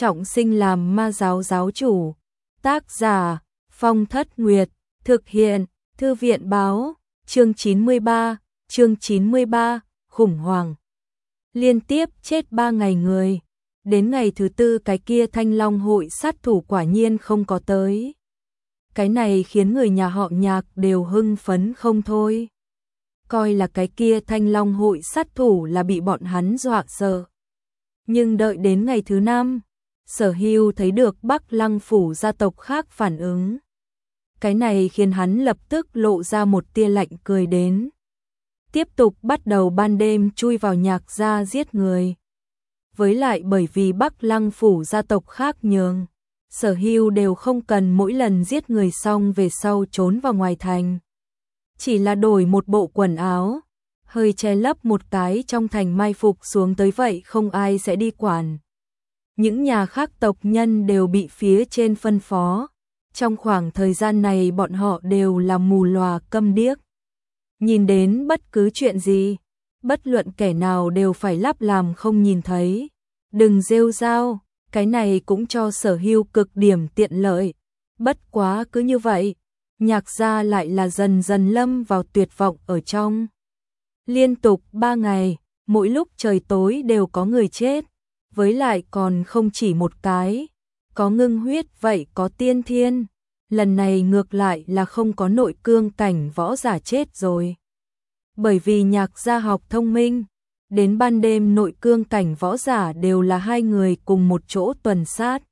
trọng sinh làm ma giáo giáo chủ. Tác giả Phong Thất Nguyệt, thực hiện Thư viện báo, chương 93, khủng hoảng. Liên tiếp chết 3 ngày người. Đến ngày thứ 4 cái kia Thanh Long hội sát thủ quả nhiên không có tới. Cái này khiến người nhà họ Nhạc đều hưng phấn không thôi. Coi là cái kia Thanh Long hội sát thủ là bị bọn hắn dọa sợ. Nhưng đợi đến ngày thứ 5, Sở Hưu thấy được Bắc Lăng phủ gia tộc khác phản ứng. Cái này khiến hắn lập tức lộ ra một tia lạnh cười đến. Tiếp tục bắt đầu ban đêm chui vào Nhạc gia giết người. Với lại bởi vì Bắc Lăng phủ gia tộc khác nhường, Sở Hưu đều không cần mỗi lần giết người xong về sau trốn vào ngoài thành. Chỉ là đổi một bộ quần áo, hơi che lấp một cái trong thành mai phục xuống tới vậy không ai sẽ đi quản. Những nhà khác tộc nhân đều bị phía trên phân phó. Trong khoảng thời gian này bọn họ đều là mù lòa câm điếc. Nhìn đến bất cứ chuyện gì, bất luận kẻ nào đều phải lắp làm không nhìn thấy. Đừng rêu rao, cái này cũng cho Sở Hưu cực điểm tiện lợi. Bất quá cứ như vậy, Nhạc gia lại là dần dần lâm vào tuyệt vọng ở trong. Liên tục 3 ngày, mỗi lúc trời tối đều có người chết, với lại còn không chỉ một cái, có ngưng huyết vậy có tiên thiên, lần này ngược lại là không có nội cương cảnh võ giả chết rồi. Bởi vì Nhạc gia học thông minh, đến ban đêm nội cương cảnh võ giả đều là 2 người cùng một chỗ tuần sát.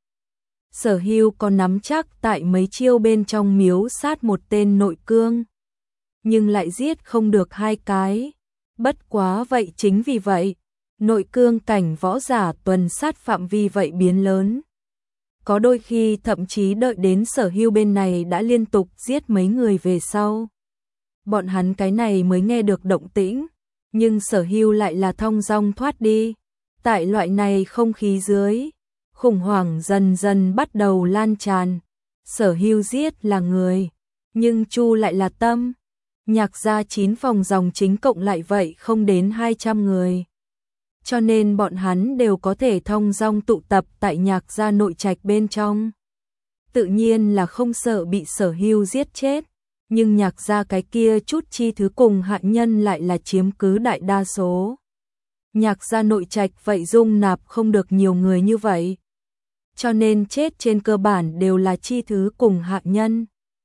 Sở Hưu có nắm chắc tại mấy chiêu bên trong miếu sát một tên nội cương, nhưng lại giết không được 2 cái. Bất quá vậy chính vì vậy, nội cương cảnh võ giả tuần sát phạm vi vậy biến lớn. Có đôi khi thậm chí đợi đến Sở Hưu bên này đã liên tục giết mấy người về sau. Bọn hắn cái này mới nghe được động tĩnh, nhưng Sở Hưu lại là thong dong thoát đi. Tại loại này không khí dưới, khủng hoảng dần dần bắt đầu lan tràn. Sở Hưu giết là người, nhưng Chu lại là tâm. Nhạc gia 9 phòng dòng chính cộng lại vậy không đến 200 người. Cho nên bọn hắn đều có thể thong dong tụ tập tại Nhạc gia nội trạch bên trong. Tự nhiên là không sợ bị Sở Hưu giết chết, nhưng Nhạc gia cái kia chút chi thứ cùng hạ nhân lại là chiếm cứ đại đa số. Nhạc gia nội trạch vậy dung nạp không được nhiều người như vậy. Cho nên chết trên cơ bản đều là chi thứ cùng hạ nhân.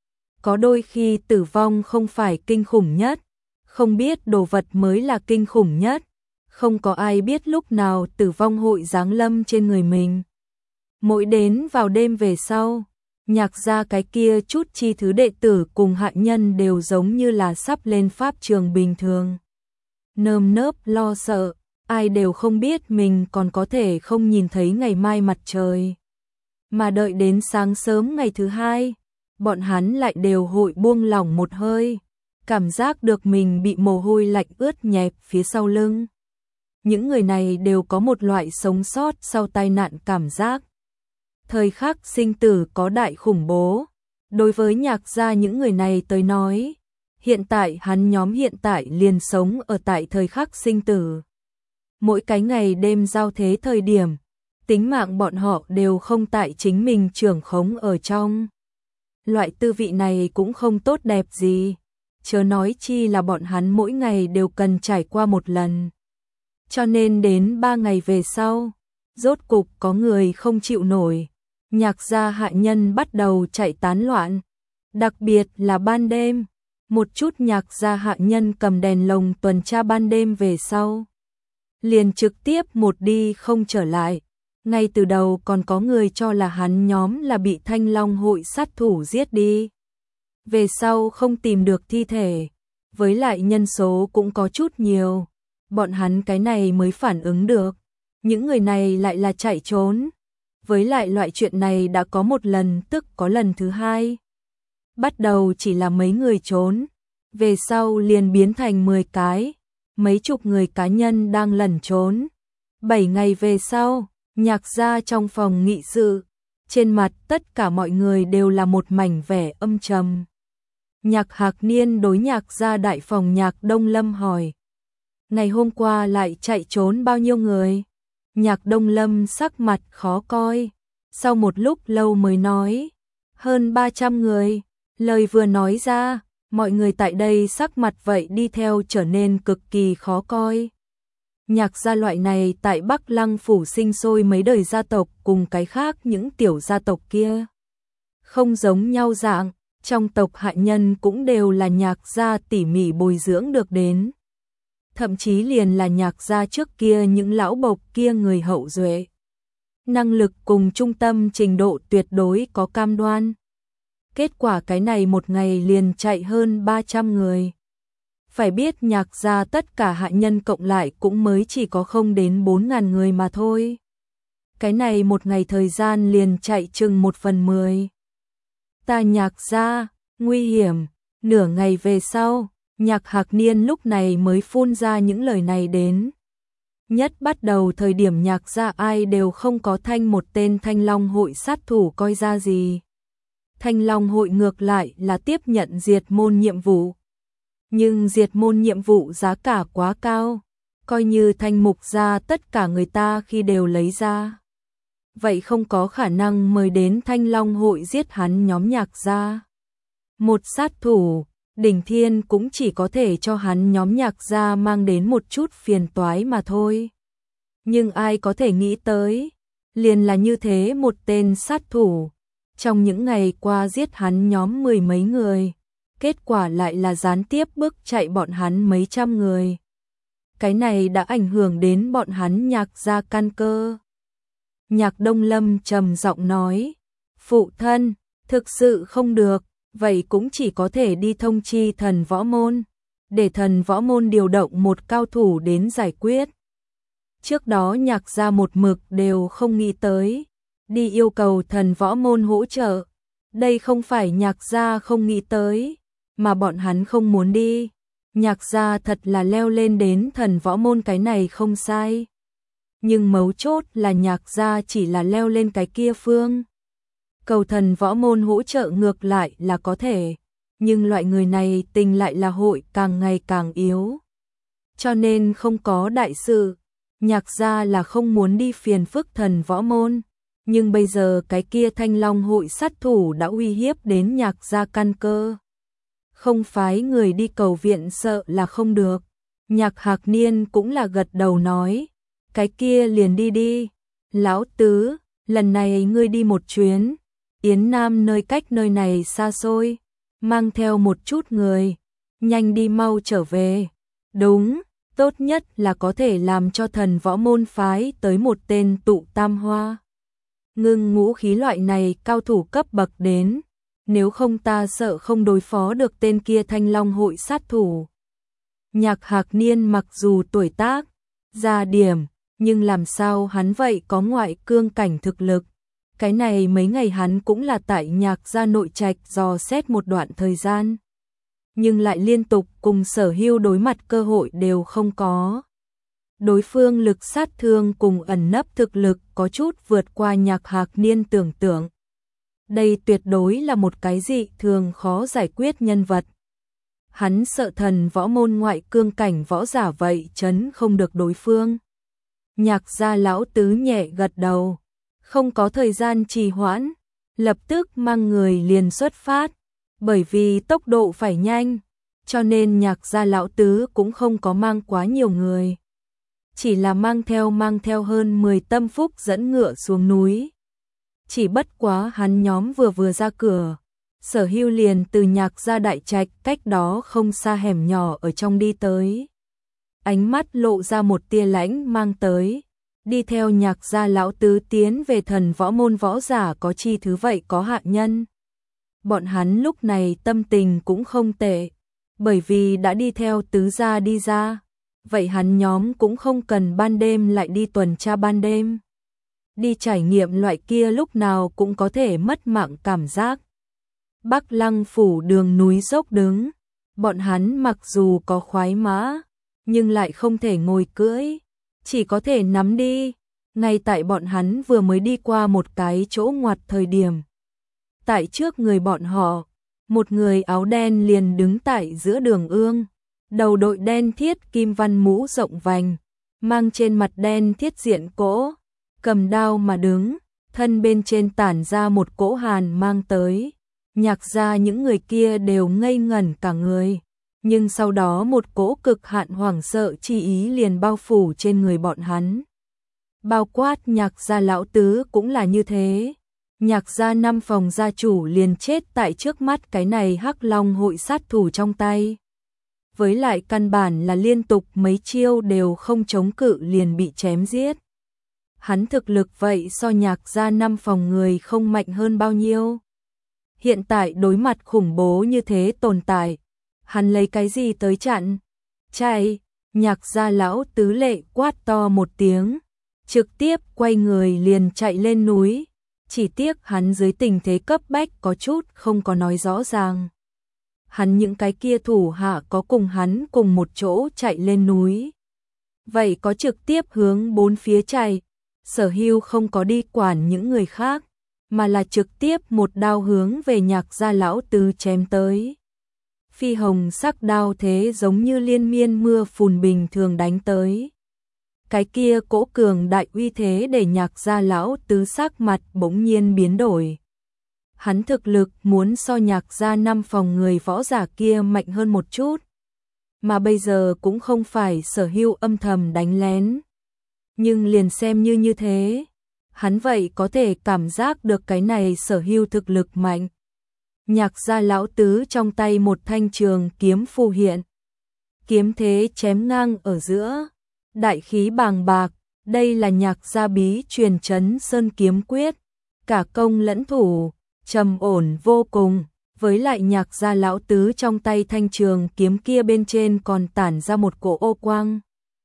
Có đôi khi tử vong không phải kinh khủng nhất, không biết đồ vật mới là kinh khủng nhất. Không có ai biết lúc nào tử vong hội giáng lâm trên người mình. Mỗi đến vào đêm về sau, Nhạc gia cái kia chút chi thứ đệ tử cùng hạ nhân đều giống như là sắp lên pháp trường bình thường. Nơm nớp lo sợ, ai đều không biết mình còn có thể không nhìn thấy ngày mai mặt trời. Mà đợi đến sáng sớm ngày thứ 2, bọn hắn lại đều hội buông lỏng một hơi, cảm giác được mình bị mồ hôi lạnh ướt nhẹp phía sau lưng. Những người này đều có một loại sống sót sau tai nạn cảm giác. Thời khắc sinh tử có đại khủng bố. Đối với Nhạc gia những người này tới nói, hiện tại hắn nhóm hiện tại liền sống ở tại thời khắc sinh tử. Mỗi cái ngày đêm giao thế thời điểm, tính mạng bọn họ đều không tại chính mình trưởng khống ở trong. Loại tư vị này cũng không tốt đẹp gì, chớ nói chi là bọn hắn mỗi ngày đều cần trải qua một lần. Cho nên đến 3 ngày về sau, rốt cục có người không chịu nổi. Nhạc gia hạ nhân bắt đầu chạy tán loạn, đặc biệt là ban đêm. Một chút Nhạc gia hạ nhân cầm đèn lồng tuần tra ban đêm về sau, liền trực tiếp một đi không trở lại. Ngay từ đầu còn có người cho là hắn nhóm là bị Thanh Long hội sát thủ giết đi. Về sau không tìm được thi thể, với lại nhân số cũng có chút nhiều. Bọn hắn cái này mới phản ứng được, những người này lại là chạy trốn. Với lại loại chuyện này đã có một lần, tức có lần thứ 2. Bắt đầu chỉ là mấy người trốn, về sau liền biến thành 10 cái, mấy chục người cá nhân đang lẩn trốn. 7 ngày về sau, Nhạc gia trong phòng nghị sự, trên mặt tất cả mọi người đều là một mảnh vẻ âm trầm. Nhạc Hạc Niên đối Nhạc gia đại phòng Nhạc Đông Lâm hỏi: ngày hôm qua lại chạy trốn bao nhiêu người? Nhạc Đông Lâm sắc mặt khó coi, sau một lúc lâu mới nói, hơn 300 người, lời vừa nói ra, mọi người tại đây sắc mặt vậy đi theo trở nên cực kỳ khó coi. Nhạc gia loại này tại Bắc Lăng Phủ sinh sôi mấy đời gia tộc cùng cái khác những tiểu gia tộc kia. Không giống nhau dạng, trong tộc hạ nhân cũng đều là nhạc gia tỉ mỉ bồi dưỡng được đến. Thậm chí liền là nhạc gia trước kia những lão bộc kia người hậu duệ. Năng lực cùng trung tâm trình độ tuyệt đối có cam đoan. Kết quả cái này một ngày liền chạy hơn 300 người. Phải biết nhạc gia tất cả hạ nhân cộng lại cũng mới chỉ có không đến 4.000 người mà thôi. Cái này một ngày thời gian liền chạy chừng 1/10. Ta nhạc gia, nguy hiểm, nửa ngày về sau, Nhạc Hạc Niên lúc này mới phun ra những lời này đến. Nhất bắt đầu thời điểm nhạc gia ai đều không có một tên Thanh Long hội sát thủ coi ra gì. Thanh Long hội ngược lại là tiếp nhận diệt môn nhiệm vụ. Nhưng diệt môn nhiệm vụ giá cả quá cao, coi như Thanh Mục gia tất cả người ta khi đều lấy ra. Vậy không có khả năng mời đến Thanh Long hội giết hắn nhóm nhạc gia. Một sát thủ, Đỉnh Thiên cũng chỉ có thể cho hắn nhóm nhạc gia mang đến một chút phiền toái mà thôi. Nhưng ai có thể nghĩ tới, liền là như thế một tên sát thủ, trong những ngày qua giết hắn nhóm 10 mấy người, kết quả lại là gián tiếp bức chạy bọn hắn mấy trăm người. Cái này đã ảnh hưởng đến bọn hắn nhạc gia căn cơ. Nhạc Đông Lâm trầm giọng nói, phụ thân, thực sự không được, vậy cũng chỉ có thể đi thông chi thần võ môn, để thần võ môn điều động một cao thủ đến giải quyết. Trước đó nhạc gia một mực đều không nghĩ tới, đi yêu cầu thần võ môn hỗ trợ. Đây không phải nhạc gia không nghĩ tới, mà bọn hắn không muốn đi. Nhạc gia thật là leo lên đến thần võ môn cái này không sai. Nhưng mấu chốt là nhạc gia chỉ là leo lên cái kia phương. Cầu thần võ môn hỗ trợ ngược lại là có thể, nhưng loại người này tình lại là hội càng ngày càng yếu. Cho nên không có đại sự, nhạc gia là không muốn đi phiền phức thần võ môn. Nhưng bây giờ cái kia Thanh Long hội sát thủ đã uy hiếp đến nhạc gia căn cơ. Không phái người đi cầu viện sợ là không được. Nhạc Hạc Niên cũng là gật đầu nói, cái kia liền đi đi. Lão tứ, lần này ngươi đi một chuyến, Yến Nam nơi cách nơi này xa xôi, mang theo một chút người, nhanh đi mau trở về. Đúng, tốt nhất là có thể làm cho thần võ môn phái tới một tên tụ tam hoa. Ngưng ngũ khí loại này cao thủ cấp bậc đến, nếu không ta sợ không đối phó được tên kia Thanh Long hội sát thủ. Nhạc Hạc Niên mặc dù tuổi tác, già điểm, nhưng làm sao hắn vậy có ngoại cương cảnh thực lực. Cái này mấy ngày hắn cũng là tại nhạc gia nội trạch dò xét một đoạn thời gian. Nhưng lại liên tục cùng Sở Hưu đối mặt cơ hội đều không có. Đối phương lực sát thương cùng ẩn nấp thực lực có chút vượt qua Nhạc Hạc Niên tưởng tượng. Đây tuyệt đối là một cái dị thường khó giải quyết nhân vật. Hắn sợ thần võ môn ngoại cương cảnh võ giả vậy chấn không được đối phương. Nhạc gia lão tứ nhẹ gật đầu, không có thời gian trì hoãn, lập tức mang người liền xuất phát. Bởi vì tốc độ phải nhanh, cho nên nhạc gia lão tứ cũng không có mang quá nhiều người. Chỉ là mang theo hơn 10 tâm phúc dẫn ngựa xuống núi. Chỉ bất quá hắn nhóm vừa ra cửa, Sở Hưu liền từ nhạc gia đại trạch cách đó không xa hẻm nhỏ ở trong đi tới. Ánh mắt lộ ra một tia lãnh mang tới, đi theo nhạc gia lão tứ tiến về thần võ môn võ giả có chi thứ vậy có hạ nhân. Bọn hắn lúc này tâm tình cũng không tệ, bởi vì đã đi theo tứ gia đi ra, vậy hắn nhóm cũng không cần ban đêm lại đi tuần tra ban đêm. Đi trải nghiệm loại kia lúc nào cũng có thể mất mạng cảm giác. Bắc Lăng phủ đường núi dốc đứng, bọn hắn mặc dù có khoái mã, nhưng lại không thể ngồi cưỡi, chỉ có thể nắm đi. Ngay tại bọn hắn vừa mới đi qua một cái chỗ ngoặt thời điểm, tại trước người bọn họ, một người áo đen liền đứng tại giữa đường ương, đầu đội đen thiết kim văn mũ rộng vành, mang trên mặt đen thiết diện cỗ, cầm đao mà đứng, thân bên trên tản ra một cỗ hàn mang tới. Nhạc gia những người kia đều ngây ngẩn cả người, nhưng sau đó một cỗ cực hạn hoảng sợ chi ý liền bao phủ trên người bọn hắn. Bao quát Nhạc gia lão tứ cũng là như thế. Nhạc gia 5 phòng gia chủ liền chết tại trước mắt cái này Hắc Long hội sát thủ trong tay. Với lại căn bản là liên tục mấy chiêu đều không chống cự liền bị chém giết. Hắn thực lực vậy so Nhạc gia 5 phòng người không mạnh hơn bao nhiêu. Hiện tại đối mặt khủng bố như thế tồn tại, hắn lấy cái gì tới chặn? Chạy! Nhạc gia lão tứ lệ quát to một tiếng, trực tiếp quay người liền chạy lên núi. Chỉ tiếc hắn dưới tình thế cấp bách có chút không có nói rõ ràng. Hắn những cái kia thủ hạ có cùng hắn cùng một chỗ chạy lên núi. Vậy có trực tiếp hướng bốn phía chạy, Sở Hưu không có đi quản những người khác, mà là trực tiếp một đao hướng về Nhạc gia lão tứ chém tới. Phi hồng sắc đao thế giống như liên miên mưa phùn bình thường đánh tới. Cái kia cỗ cường đại uy thế để Nhạc gia lão tứ sắc mặt bỗng nhiên biến đổi. Hắn thực lực muốn so Nhạc gia 5 phòng người võ giả kia mạnh hơn một chút, mà bây giờ cũng không phải Sở Hưu âm thầm đánh lén. Nhưng liền xem như thế, hắn vậy có thể cảm giác được cái này Sở Hưu thực lực mạnh. Nhạc gia lão tứ trong tay một thanh trường kiếm phù hiện. Kiếm thế chém ngang ở giữa, đại khí bàng bạc, đây là Nhạc gia bí truyền chấn sơn kiếm quyết, cả công lẫn thủ, trầm ổn vô cùng, với lại Nhạc gia lão tứ trong tay thanh trường kiếm kia bên trên còn tản ra một cỗ ô quang.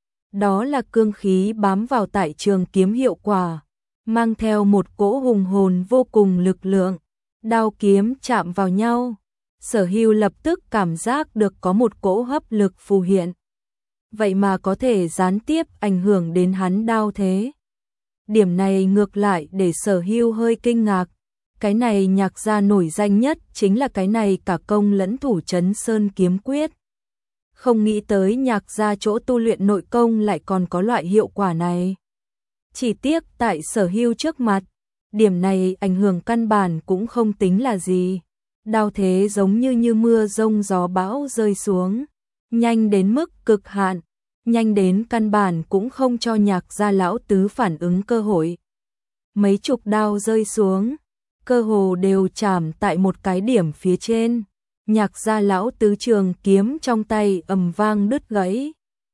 Đó là cương khí bám vào tại trường kiếm hiệu quả, mang theo một cỗ hùng hồn vô cùng lực lượng. Đao kiếm chạm vào nhau, Sở Hưu lập tức cảm giác được có một cỗ hấp lực phù hiện. Vậy mà có thể gián tiếp ảnh hưởng đến hắn đao thế. Điểm này ngược lại để Sở Hưu hơi kinh ngạc. Cái này Nhạc gia nổi danh nhất chính là cái này cả công lẫn thủ chấn sơn kiếm quyết. Không nghĩ tới Nhạc gia chỗ tu luyện nội công lại còn có loại hiệu quả này. Chỉ tiếc tại Sở Hưu trước mặt, điểm này ảnh hưởng căn bản cũng không tính là gì. Đao thế giống như mưa rông gió bão rơi xuống, nhanh đến mức cực hạn, nhanh đến căn bản cũng không cho Nhạc gia lão tứ phản ứng cơ hội. Mấy chục đao rơi xuống, cơ hồ đều chạm tại một cái điểm phía trên. Nhạc gia lão tứ trường kiếm trong tay ầm vang đứt gãy.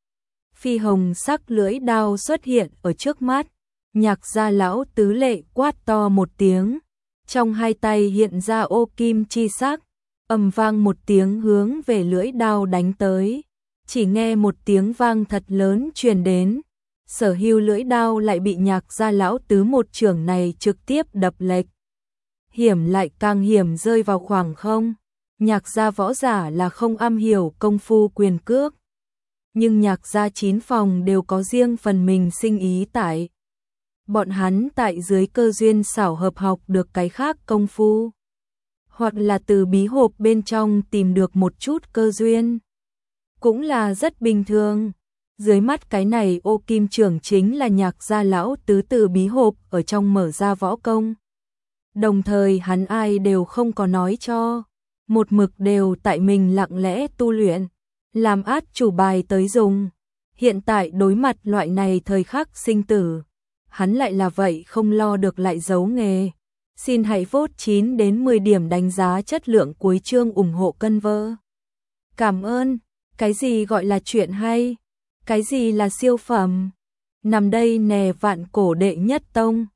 Phi hồng sắc lưỡi đao xuất hiện ở trước mắt. Nhạc gia lão tứ lệ quát to một tiếng, trong hai tay hiện ra ô kim chi sắc, ầm vang một tiếng hướng về lưỡi đao đánh tới. Chỉ nghe một tiếng vang thật lớn truyền đến, Sở Hưu lưỡi đao lại bị Nhạc gia lão tứ một chưởng này trực tiếp đập lệch. Hiểm lại càng hiểm rơi vào khoảng không. Nhạc gia võ giả là không am hiểu công phu quyền cước, nhưng Nhạc gia 9 phòng đều có riêng phần mình sinh ý tại. Bọn hắn tại dưới cơ duyên xảo hợp học được cái khác công phu, hoặc là từ bí hộp bên trong tìm được một chút cơ duyên, cũng là rất bình thường. Dưới mắt cái này ô kim trưởng chính là Nhạc gia lão tứ từ bí hộp ở trong mở ra võ công. Đồng thời hắn ai đều không có nói cho, một mực đều tại mình lặng lẽ tu luyện, làm át chủ bài tới dùng. Hiện tại đối mặt loại này thời khắc sinh tử, hắn lại là vậy không lo được lại giấu nghề. Xin hãy vote 9 đến 10 điểm đánh giá chất lượng cuối chương ủng hộ cân vơ. Cảm ơn. Cái gì gọi là chuyện hay? Cái gì là siêu phẩm? Nằm đây nè vạn cổ đệ nhất tông.